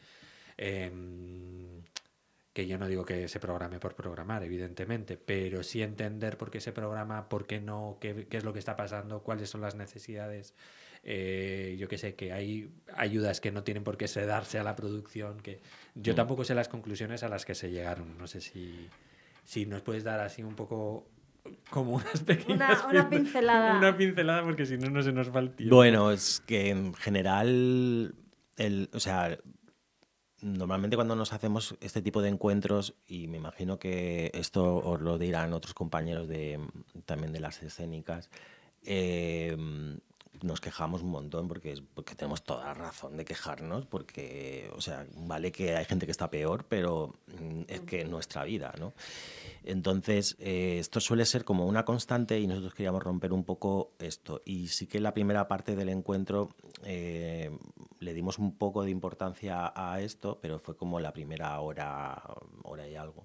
que yo no digo que se programe por programar, evidentemente, pero sí entender por qué se programa, por qué no, qué es lo que está pasando, cuáles son las necesidades. Yo que sé, que hay ayudas que no tienen por qué darse a la producción, que yo tampoco sé las conclusiones a las que se llegaron. No sé si nos puedes dar así un poco como unas pequeñas una pincelada. Una pincelada, porque si no se nos va el tiempo. Bueno, es que en general o sea, normalmente cuando nos hacemos este tipo de encuentros, y me imagino que esto os lo dirán otros compañeros también de las escénicas, nos quejamos un montón porque tenemos toda la razón de quejarnos, porque, o sea, vale que hay gente que está peor, pero es que es nuestra vida, ¿no? Entonces, esto suele ser como una constante y nosotros queríamos romper un poco esto. Y sí que en la primera parte del encuentro le dimos un poco de importancia a esto, pero fue como la primera hora y algo.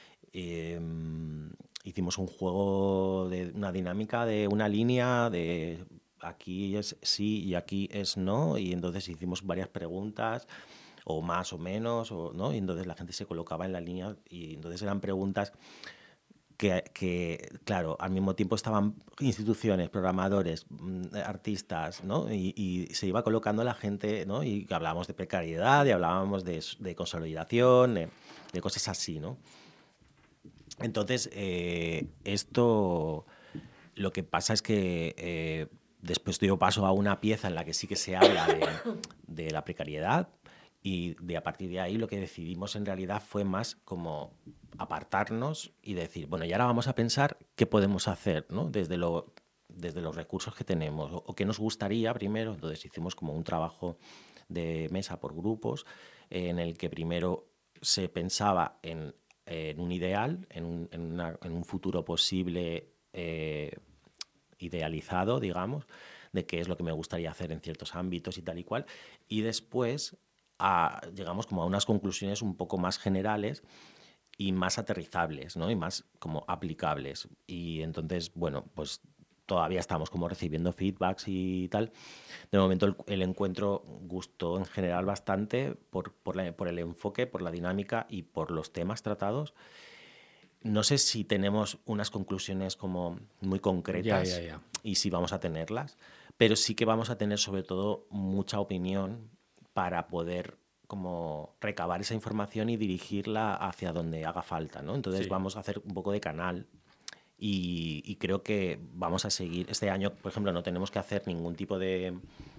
Hicimos un juego de una dinámica de una línea de aquí es sí y aquí es no, y entonces hicimos varias preguntas, o más o menos, ¿no? Y entonces la gente se colocaba en la línea y entonces eran preguntas que, claro, al mismo tiempo estaban instituciones, programadores, artistas, ¿no? Y se iba colocando la gente, ¿no? Y hablábamos de precariedad, y hablábamos de consolidación, de cosas así, ¿no? Entonces, esto, lo que pasa es que después dio paso a una pieza en la que sí que se habla de la precariedad, y a partir de ahí lo que decidimos en realidad fue más como apartarnos y decir, bueno, y ahora vamos a pensar qué podemos hacer, ¿no? Desde los recursos que tenemos o qué nos gustaría primero. Entonces hicimos como un trabajo de mesa por grupos en el que primero se pensaba en un ideal, en un futuro posible idealizado, digamos, de qué es lo que me gustaría hacer en ciertos ámbitos y tal y cual, y después llegamos como a unas conclusiones un poco más generales y más aterrizables, ¿no? Y más como aplicables. Y entonces, bueno, pues todavía estamos como recibiendo feedbacks y tal. De momento el encuentro gustó en general bastante por el enfoque, por la dinámica y por los temas tratados. No sé si tenemos unas conclusiones como muy concretas y si vamos a tenerlas, pero sí que vamos a tener sobre todo mucha opinión para poder como recabar esa información y dirigirla hacia donde haga falta, ¿no? Entonces vamos a hacer un poco de canal y creo que vamos a seguir. Este año, por ejemplo, no tenemos que hacer ningún tipo de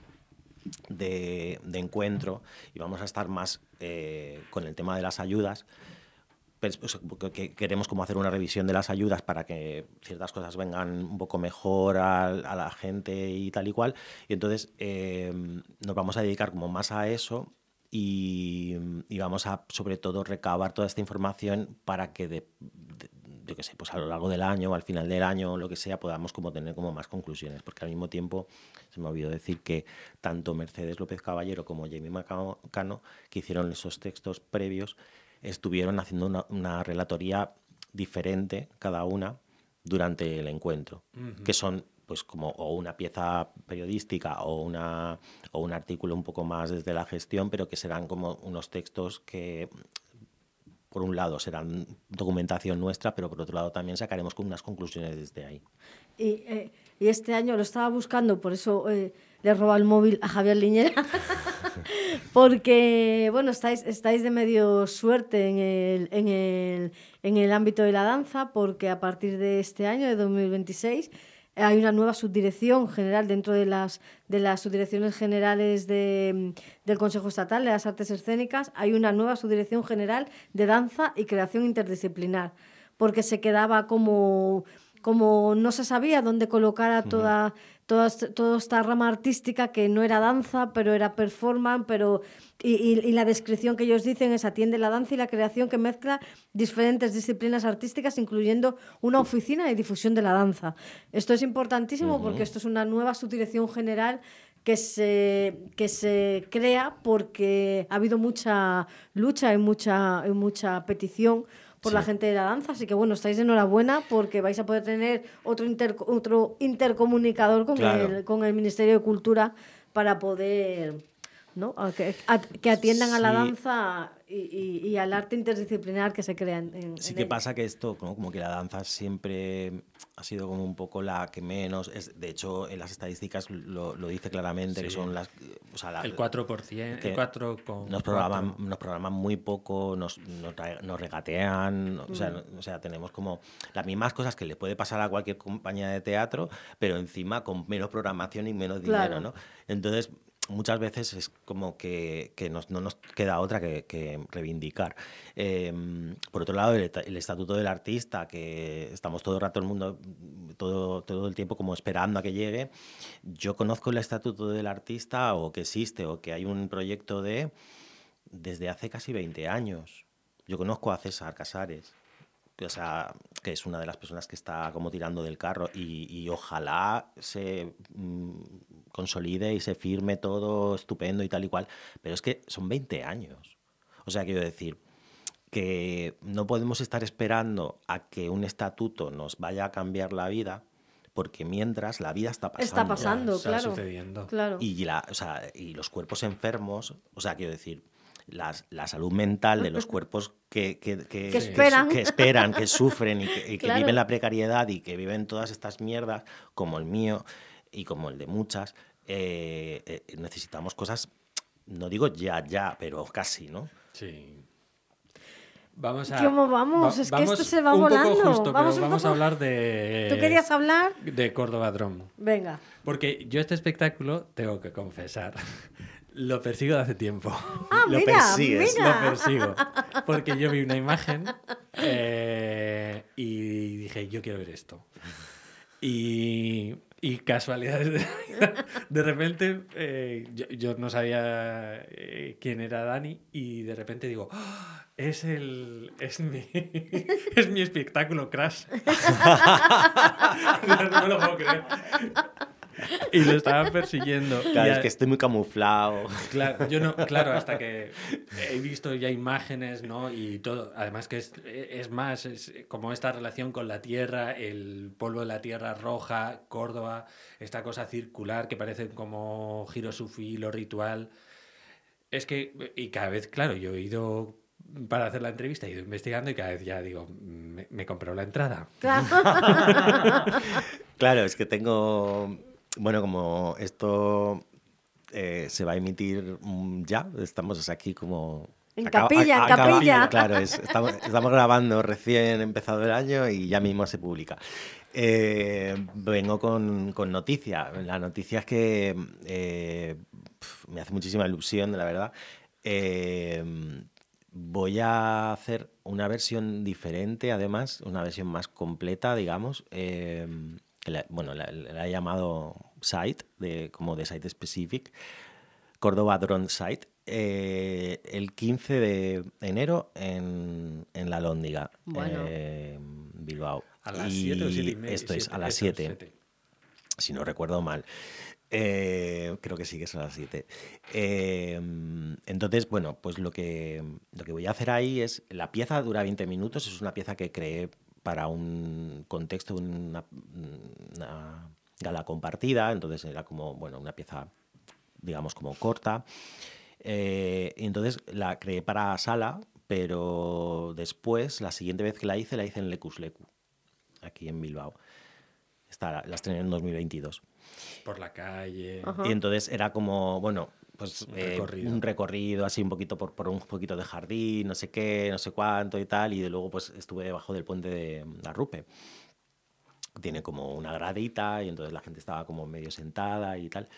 encuentro y vamos a estar más con el tema de las ayudas. Pues, que queremos como hacer una revisión de las ayudas para que ciertas cosas vengan un poco mejor a la gente y tal y cual. Y entonces nos vamos a dedicar como más a eso y vamos a, sobre todo, recabar toda esta información para que yo qué sé, pues a lo largo del año o al final del año o lo que sea, podamos como tener como más conclusiones. Porque al mismo tiempo, se me olvidó decir que tanto Mercedes López Caballero como Jamie Macano, que hicieron esos textos previos, estuvieron haciendo una relatoría diferente cada una durante el encuentro, que son pues como o una pieza periodística o un artículo un poco más desde la gestión, pero que serán como unos textos que por un lado serán documentación nuestra, pero por otro lado también sacaremos unas conclusiones desde ahí. Y este año lo estaba buscando, por eso le he robado el móvil a Javier Liñera, porque bueno, estáis de medio suerte en el ámbito de la danza, porque a partir de este año, de 2026, hay una nueva subdirección general dentro de las subdirecciones generales del Consejo Estatal de las Artes Escénicas. Hay una nueva subdirección general de danza y creación interdisciplinar, porque se quedaba como no se sabía dónde colocar a toda esta rama artística que no era danza, pero era performance, y la descripción que ellos dicen es atiende la danza y la creación que mezcla diferentes disciplinas artísticas, incluyendo una oficina de difusión de la danza. Esto es importantísimo porque esto es una nueva subdirección general que se crea porque ha habido mucha lucha y mucha petición por la gente de la danza, así que bueno, estáis de enhorabuena porque vais a poder tener otro intercomunicador con el Ministerio de Cultura para poder, ¿no? que atiendan a la danza y al arte interdisciplinar que se crea en que pasa que esto, ¿no? Como que la danza siempre ha sido como un poco la que menos, de hecho en las estadísticas lo dice claramente, que son las, o sea, el 4%, el 4 con nos programan muy poco, nos regatean, o sea, tenemos como las mismas cosas que le puede pasar a cualquier compañía de teatro, pero encima con menos programación y menos dinero, ¿no? Entonces, muchas veces es como que no nos queda otra que reivindicar. Por otro lado, el estatuto del artista, que estamos todo el rato, el mundo, todo el tiempo como esperando a que llegue. Yo conozco el estatuto del artista, o que existe, o que hay un proyecto desde hace casi 20 años. Yo conozco a César Casares, o sea, que es una de las personas que está como tirando del carro, y ojalá se consolide y se firme todo estupendo y tal y cual, pero es que son 20 años. O sea, quiero decir que no podemos estar esperando a que un estatuto nos vaya a cambiar la vida, porque mientras la vida está pasando. Está pasando, está claro. sucediendo. Claro. Y los cuerpos enfermos, o sea, quiero decir, la salud mental de los cuerpos que esperan, que sufren y que Claro. viven la precariedad y que viven todas estas mierdas, como el mío y como el de muchas, necesitamos cosas, no digo ya, pero casi, ¿no? Sí. Vamos a... ¿Cómo vamos? Es que esto se va un volando. Poco justo, Vamos pero un vamos poco... a hablar de... ¿Tú querías hablar? De Córdoba Drum. Venga. Porque yo este espectáculo, tengo que confesar, lo persigo de hace tiempo. Ah, Lo mira, persigues. mira. Lo persigo. Porque yo vi una imagen y dije, yo quiero ver esto. Y casualidades de la vida. De repente, yo no sabía quién era Dani, y de repente digo, ¡oh! Es mi espectáculo Crash. No me lo puedo creer. Y lo estaba persiguiendo. Claro, es que estoy muy camuflado. Claro, hasta que he visto ya imágenes, ¿no? Y todo. Además que es más, es como esta relación con la tierra, el polvo de la tierra roja, Córdoba, esta cosa circular que parece como giro sufí, lo ritual. Es que, y cada vez, claro, yo he ido para hacer la entrevista, he ido investigando, y cada vez ya digo, me compró la entrada. Claro. Claro, es que tengo... Bueno, como esto se va a emitir ya, estamos aquí como... En capilla. Claro, estamos grabando recién empezado el año y ya mismo se publica. Vengo con noticia. La noticia es que me hace muchísima ilusión, la verdad. Voy a hacer una versión diferente, además, una versión más completa, digamos. La he llamado Site, como de Site Specific, Córdoba Drone Site, el 15 de enero en La Lóndiga, Bueno. Bilbao. A las 7 o 7 y media. Esto es a las 7, si no recuerdo mal. Creo que sí que es a las 7. Entonces, bueno, pues lo que voy a hacer ahí es... La pieza dura 20 minutos, es una pieza que creé para un contexto, una gala compartida, entonces era como, bueno, una pieza, digamos, como corta. Y entonces la creé para sala, pero después, la siguiente vez que la hice en Lecus Lecu, aquí en Bilbao. La estrené en 2022. Por la calle. Ajá. Y entonces era como, bueno, pues Recorrido. un recorrido así un poquito por un poquito de jardín, no sé qué, no sé cuánto y tal, y de luego pues estuve debajo del puente de Arrupe. Tiene como una gradita y entonces la gente estaba como medio sentada y tal.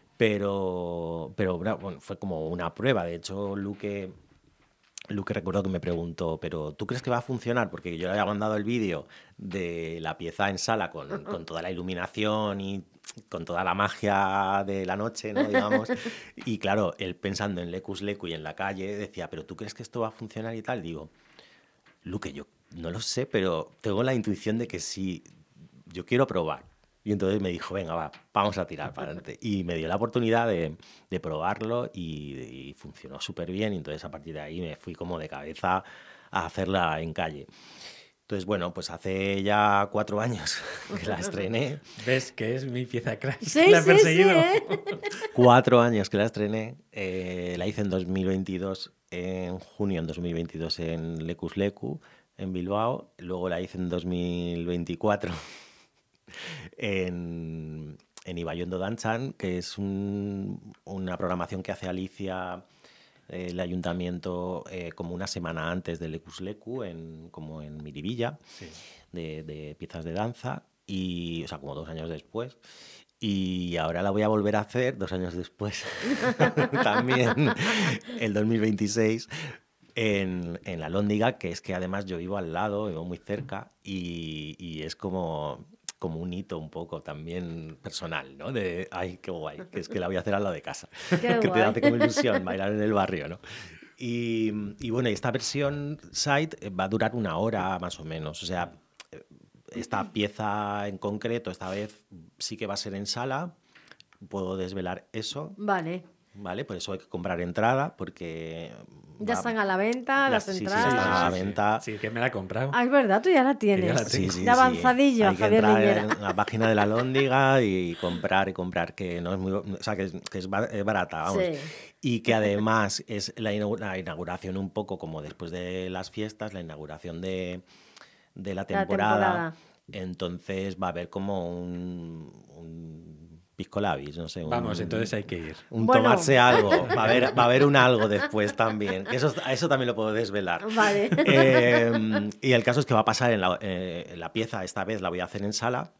Pero bueno, fue como una prueba. De hecho, Luque recuerdo que me preguntó, ¿pero tú crees que va a funcionar? Porque yo le había mandado el vídeo de la pieza en sala con toda la iluminación y con toda la magia de la noche, ¿no? Digamos. Y claro, él pensando en Lecus Lecu y en la calle decía, ¿pero tú crees que esto va a funcionar y tal? Digo, Luque, yo no lo sé, pero tengo la intuición de que sí, yo quiero probar. Y entonces me dijo, venga, vamos a tirar para adelante. Y me dio la oportunidad de probarlo y funcionó súper bien. Y entonces a partir de ahí me fui como de cabeza a hacerla en calle. Entonces, bueno, pues hace ya 4 años que la estrené. ¿Ves que es mi pieza Crash? Sí, La he sí, perseguido. sí, 4 años que la estrené. La hice en 2022, en junio en 2022 en Lecus Lecu, en Bilbao. Luego la hice en 2024 en Ibaiondo Dantzan, que es una programación que hace Alicia, el ayuntamiento, como una semana antes de Lecus Lecu, como en Miribilla, Sí. de piezas de danza, y, o sea, como 2 años después. Y ahora la voy a volver a hacer 2 años después, también, el 2026, en la Alhóndiga, que es que además yo vivo al lado, vivo muy cerca, y es como un hito un poco también personal, ¿no? De, ay, qué guay, que es que la voy a hacer al lado de casa. Qué Que te guay. hace como ilusión bailar en el barrio, ¿no? Y bueno, esta versión site va a durar 1 hora más o menos. O sea, esta pieza en concreto, esta vez sí que va a ser en sala. Puedo desvelar eso, Vale. ¿vale? Por eso hay que comprar entrada, porque... Ya están a la venta, las sí, entradas. están a la venta. Sí, que me la he comprado. Ah, es verdad, tú ya la tienes. ya la tengo. Sí, de avanzadillo, Hay que Javier entrar Liñera. en la página de la Alhóndiga y comprar, que no es muy, o sea, que es barata, vamos. Sí. Y que además es la inauguración un poco como después de las fiestas, la inauguración de la temporada. Entonces va a haber como un pisco labis, no sé. Vamos, entonces hay que ir. Bueno, tomarse algo. Va a haber un algo después también. Eso también lo puedo desvelar. Vale. Y el caso es que va a pasar en la pieza, esta vez la voy a hacer en sala.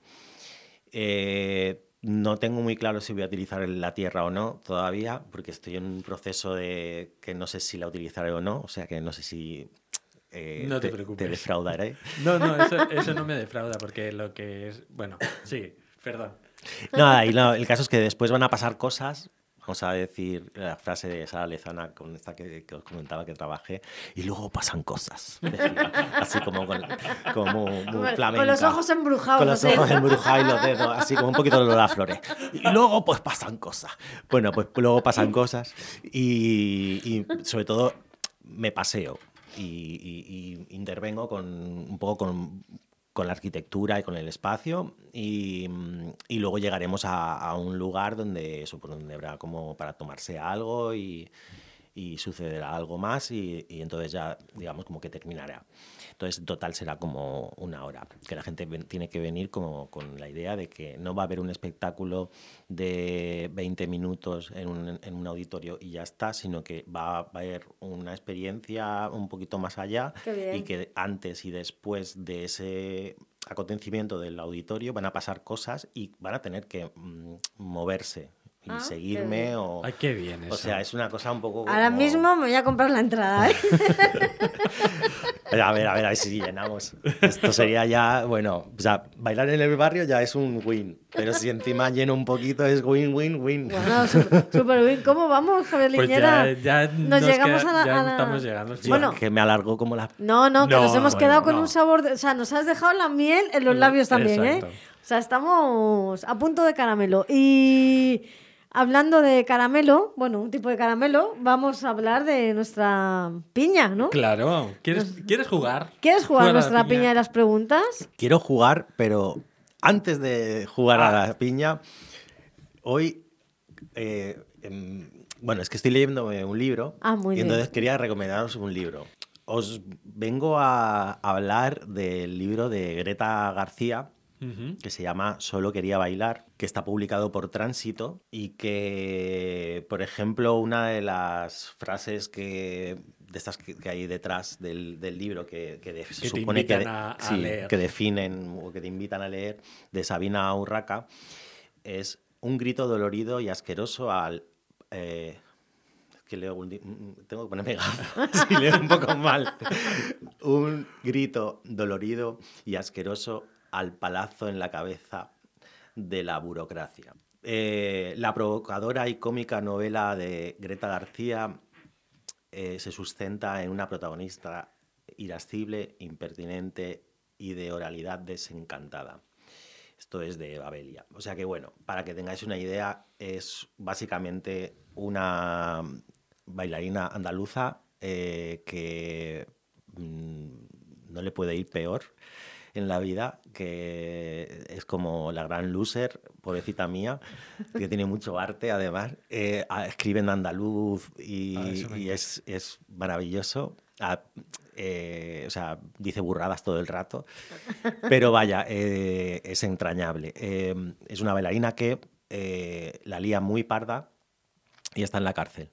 No tengo muy claro si voy a utilizar la tierra o no todavía, porque estoy en un proceso de que no sé si la utilizaré o no, o sea que no sé si... no te preocupes. Te defraudaré. No, eso no me defrauda, porque lo que es... Bueno, sí, perdón. No, el caso es que después van a pasar cosas, vamos a decir la frase de Sara Lezana, con esta que os comentaba que trabajé, y luego pasan cosas, decía, así como muy flamenca. Con los ojos embrujados. Con los ojos embrujados y los dedos, así como un poquito de olor a flores. Y luego pues pasan cosas. Bueno, pues luego pasan cosas y sobre todo me paseo y intervengo un poco con la arquitectura y con el espacio y luego llegaremos a un lugar donde habrá como para tomarse algo y sucederá algo más y entonces ya digamos como que terminará. Entonces en total será como 1 hora, que la gente tiene que venir como con la idea de que no va a haber un espectáculo de 20 minutos en un auditorio y ya está, sino que va a haber una experiencia un poquito más allá y que antes y después de ese acontecimiento del auditorio van a pasar cosas y van a tener que moverse y seguirme o... Ay, qué bien eso. O sea, es una cosa un poco... Ahora mismo me voy a comprar la entrada, ¿eh? A ver si llenamos. Esto sería ya, bueno, o sea, bailar en el barrio ya es un win, pero si encima lleno un poquito es win. Bueno, súper bien. ¿Cómo vamos, Javier Liñera? Pues ya nos llegamos a la... Ya estamos llegando. Sí, bueno, que me alargó como la... No, que nos hemos quedado con un sabor... O sea, nos has dejado la miel en los labios también, exacto. ¿eh? O sea, estamos a punto de caramelo. Y... Hablando de caramelo, bueno, un tipo de caramelo, vamos a hablar de nuestra piña, ¿no? Claro. ¿Quieres jugar? ¿Quieres jugar nuestra piña de las preguntas? Quiero jugar, pero antes de jugar a la piña, hoy... bueno, es que estoy leyendo un libro muy y bien. entonces quería recomendaros un libro. Os vengo a hablar del libro de Greta García, que se llama Solo quería bailar, que está publicado por Tránsito y que, por ejemplo, una de las frases de estas que hay detrás del libro que se supone que definen o que te invitan a leer, de Sabina Urraca, es un grito dolorido y asqueroso al... tengo que ponerme gafas si leo un poco mal. Un grito dolorido y asqueroso al palazo en la cabeza de la burocracia. La provocadora y cómica novela de Greta García se sustenta en una protagonista irascible, impertinente y de oralidad desencantada. Esto es de Babelia. O sea que, bueno, para que tengáis una idea, es básicamente una bailarina andaluza que no le puede ir peor en la vida, que es como la gran loser, pobrecita mía, que tiene mucho arte además, escribe en andaluz y es maravilloso. O sea, dice burradas todo el rato, pero vaya, es entrañable. Es una bailarina que la lía muy parda y está en la cárcel.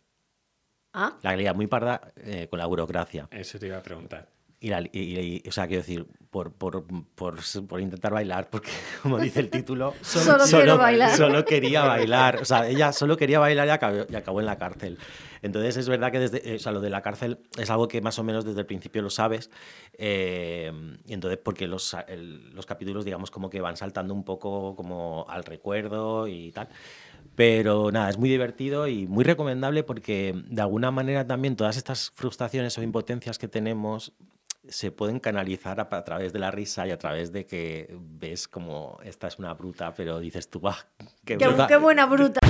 La lía muy parda con la burocracia. Eso te iba a preguntar. O sea, quiero decir, por intentar bailar, porque como dice el título, Solo quiero bailar. Solo quería bailar. O sea, ella solo quería bailar y acabó en la cárcel. Entonces es verdad que lo de la cárcel es algo que más o menos desde el principio lo sabes. Y entonces porque los capítulos, digamos, como que van saltando un poco como al recuerdo y tal. Pero nada, es muy divertido y muy recomendable porque de alguna manera también todas estas frustraciones o impotencias que tenemos se pueden canalizar a través de la risa y a través de que ves como esta es una bruta, pero dices tú, ¡ah, qué bruta! ¡Qué buena bruta!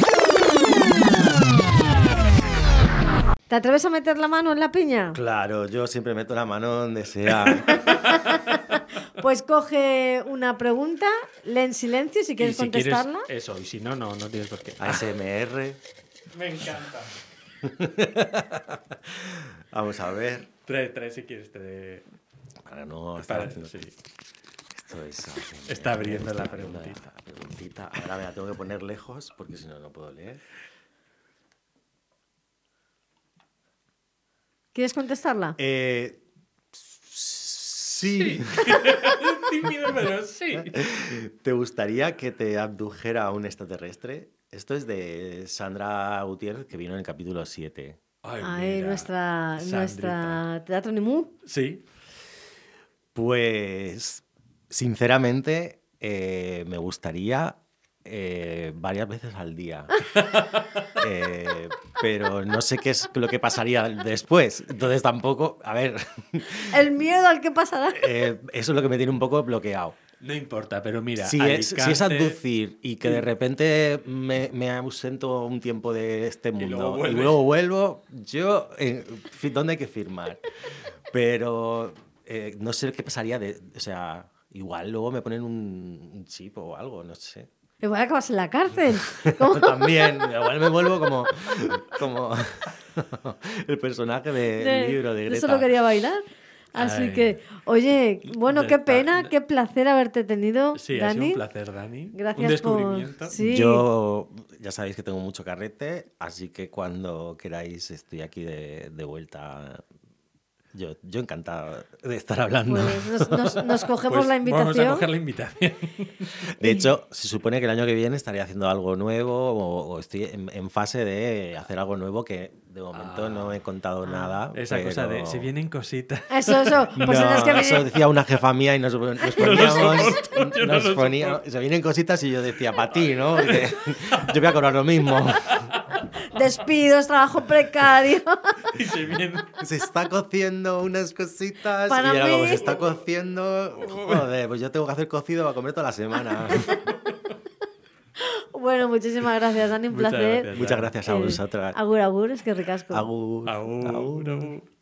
¿Te atreves a meter la mano en la piña? Claro, yo siempre meto la mano donde sea. Pues coge una pregunta, lee en silencio si quieres contestarla. Eso, y si no, no tienes por qué. ASMR. Me encanta. Vamos a ver. Trae si quieres. Para no... Para, haciendo... sí. Esto es ASMR. Está abriendo la preguntita. Ahora me la tengo que poner lejos porque si no, no puedo leer. ¿Quieres contestarla? Sí. Tímido, pero sí. ¿Te gustaría que te abdujera un extraterrestre? Esto es de Sandra Gutiérrez, que vino en el capítulo 7. Ay, nuestra Teatro Nimú. Sí. Pues, sinceramente, me gustaría varias veces al día. Pero no sé qué es lo que pasaría después. Entonces tampoco, a ver... El miedo al que pasará. Eso es lo que me tiene un poco bloqueado. No importa, pero mira, Si es abducir y que de repente me ausento un tiempo de este mundo y luego vuelvo, yo, ¿dónde hay que firmar? Pero no sé qué pasaría o sea, igual luego me ponen un chip o algo, no sé. Igual acabas en la cárcel. También, igual me vuelvo como el personaje del libro de Greta. Yo solo quería bailar. Así que, oye, bueno, qué pena, qué placer haberte tenido, sí, Dani. Ha sido un placer, Dani. Gracias un descubrimiento. Sí. Yo, ya sabéis que tengo mucho carrete, así que cuando queráis estoy aquí de vuelta. Yo encantado de estar hablando. Pues nos cogemos la invitación. Vamos a coger la invitación. De hecho, se supone que el año que viene estaré haciendo algo nuevo o estoy en fase de hacer algo nuevo que de momento no he contado nada. Esa pero... cosa de se vienen cositas. Eso. Pues eso decía una jefa mía y nos poníamos, se vienen cositas y yo decía, para ti, ¿no? Porque yo voy a cobrar lo mismo. Despidos, trabajo precario. Y se está cociendo unas cositas para y ahora mí... como se está cociendo, joder, pues yo tengo que hacer cocido para comer toda la semana. Bueno, muchísimas gracias, Dani, un placer. Muchas gracias a vosotras. Agur, es que ricasco. Agur. Agur.